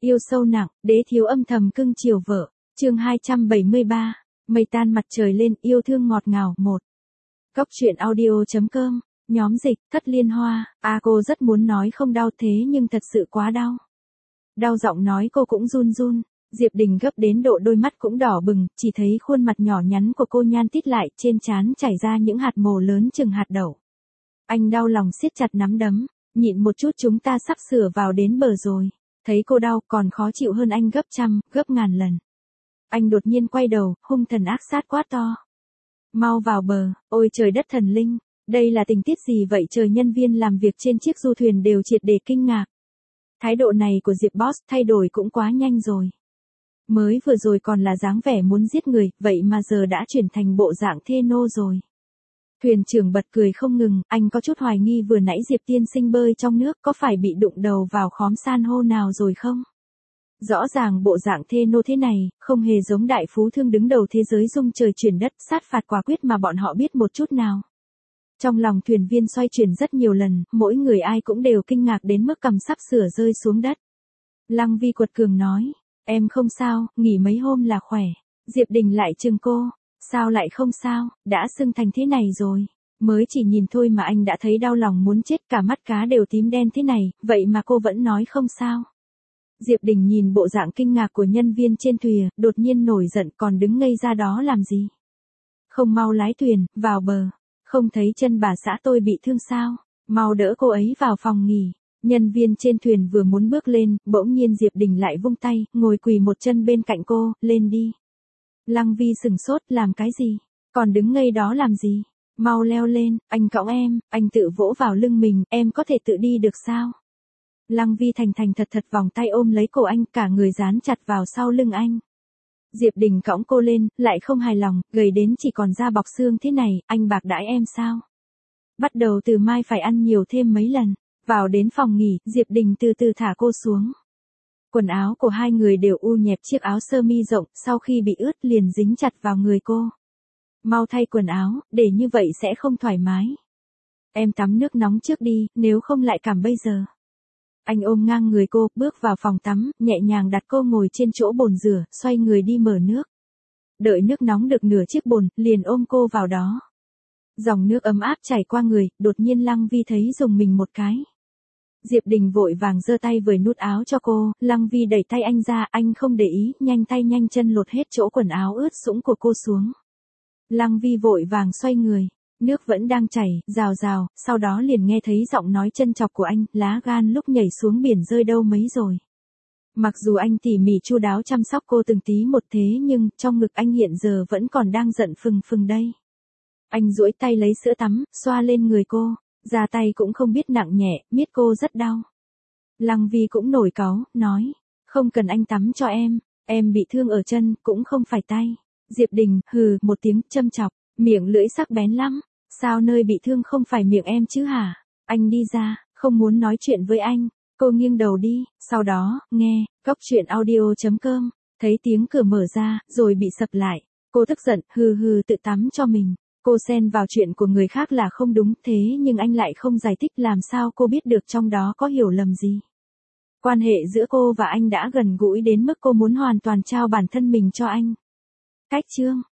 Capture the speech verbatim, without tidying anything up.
Yêu sâu nặng, đế thiếu âm thầm cưng chiều vợ. Chương hai trăm bảy mươi ba. Mây tan mặt trời lên, yêu thương ngọt ngào. Một. Cốc truyện audio chấm com. Nhóm dịch, Thất Liên Hoa. À cô rất muốn nói không đau thế nhưng thật sự quá đau. Đau giọng nói cô cũng run run. Diệp Đình gấp đến độ đôi mắt cũng đỏ bừng, chỉ thấy khuôn mặt nhỏ nhắn của cô nhan tít lại, trên trán chảy ra những hạt mồ lớn chừng hạt đậu. Anh đau lòng siết chặt nắm đấm, nhịn một chút, chúng ta sắp sửa vào đến bờ rồi. Thấy cô đau còn khó chịu hơn anh gấp trăm, gấp ngàn lần. Anh đột nhiên quay đầu, hung thần ác sát quát to. Mau vào bờ, ôi trời đất thần linh, đây là tình tiết gì vậy trời, nhân viên làm việc trên chiếc du thuyền đều triệt để kinh ngạc. Thái độ này của Diệp Boss thay đổi cũng quá nhanh rồi. Mới vừa rồi còn là dáng vẻ muốn giết người, vậy mà giờ đã chuyển thành bộ dạng thê nô rồi. Thuyền trưởng bật cười không ngừng, anh có chút hoài nghi vừa nãy Diệp tiên sinh bơi trong nước có phải bị đụng đầu vào khóm san hô nào rồi không? Rõ ràng bộ dạng thê nô thế này, không hề giống đại phú thương đứng đầu thế giới dung trời chuyển đất sát phạt quả quyết mà bọn họ biết một chút nào. Trong lòng thuyền viên xoay chuyển rất nhiều lần, mỗi người ai cũng đều kinh ngạc đến mức cằm sắp sửa rơi xuống đất. Lăng Vi quật cường nói, em không sao, nghỉ mấy hôm là khỏe. Diệp Đình lại chừng cô, sao lại không sao, đã sưng thành thế này rồi. Mới chỉ nhìn thôi mà anh đã thấy đau lòng muốn chết, cả mắt cá đều tím đen thế này, vậy mà cô vẫn nói không sao. Diệp Đình nhìn bộ dạng kinh ngạc của nhân viên trên thuyền, đột nhiên nổi giận, còn đứng ngây ra đó làm gì? Không mau lái thuyền, vào bờ. Không thấy chân bà xã tôi bị thương sao? Mau đỡ cô ấy vào phòng nghỉ. Nhân viên trên thuyền vừa muốn bước lên, bỗng nhiên Diệp Đình lại vung tay, ngồi quỳ một chân bên cạnh cô, lên đi. Lăng Vi sừng sốt, làm cái gì? Còn đứng ngây đó làm gì? Mau leo lên, anh cõng em, anh tự vỗ vào lưng mình, em có thể tự đi được sao? Lăng Vi thành thành thật thật vòng tay ôm lấy cổ anh, cả người dán chặt vào sau lưng anh. Diệp Đình cõng cô lên, lại không hài lòng, gầy đến chỉ còn da bọc xương thế này, anh bạc đãi em sao? Bắt đầu từ mai phải ăn nhiều thêm mấy lần. Vào đến phòng nghỉ, Diệp Đình từ từ thả cô xuống. Quần áo của hai người đều u nhẹp, chiếc áo sơ mi rộng, sau khi bị ướt liền dính chặt vào người cô. Mau thay quần áo, để như vậy sẽ không thoải mái. Em tắm nước nóng trước đi, nếu không lại cảm bây giờ. Anh ôm ngang người cô, bước vào phòng tắm, nhẹ nhàng đặt cô ngồi trên chỗ bồn rửa, xoay người đi mở nước. Đợi nước nóng được nửa chiếc bồn, liền ôm cô vào đó. Dòng nước ấm áp chảy qua người, đột nhiên Lăng Vi thấy rùng mình một cái. Diệp Đình vội vàng giơ tay vời nút áo cho cô, Lăng Vi đẩy tay anh ra, anh không để ý, nhanh tay nhanh chân lột hết chỗ quần áo ướt sũng của cô xuống. Lăng Vi vội vàng xoay người, nước vẫn đang chảy, rào rào, sau đó liền nghe thấy giọng nói trân trọc của anh, lá gan lúc nhảy xuống biển rơi đâu mấy rồi. Mặc dù anh tỉ mỉ chu đáo chăm sóc cô từng tí một thế nhưng trong ngực anh hiện giờ vẫn còn đang giận phừng phừng đây. Anh duỗi tay lấy sữa tắm, xoa lên người cô, ra tay cũng không biết nặng nhẹ, biết cô rất đau. Lăng Vi cũng nổi cáu, nói, không cần anh tắm cho em, em bị thương ở chân, cũng không phải tay. Diệp Đình, hừ, một tiếng châm chọc, miệng lưỡi sắc bén lắm, sao nơi bị thương không phải miệng em chứ hả? Anh đi ra, không muốn nói chuyện với anh. Cô nghiêng đầu đi, sau đó, nghe, cốc truyện audio chấm com, thấy tiếng cửa mở ra, rồi bị sập lại. Cô tức giận, hừ hừ tự tắm cho mình. Cô xen vào chuyện của người khác là không đúng, thế nhưng anh lại không giải thích, làm sao cô biết được trong đó có hiểu lầm gì. Quan hệ giữa cô và anh đã gần gũi đến mức cô muốn hoàn toàn trao bản thân mình cho anh. Cách chương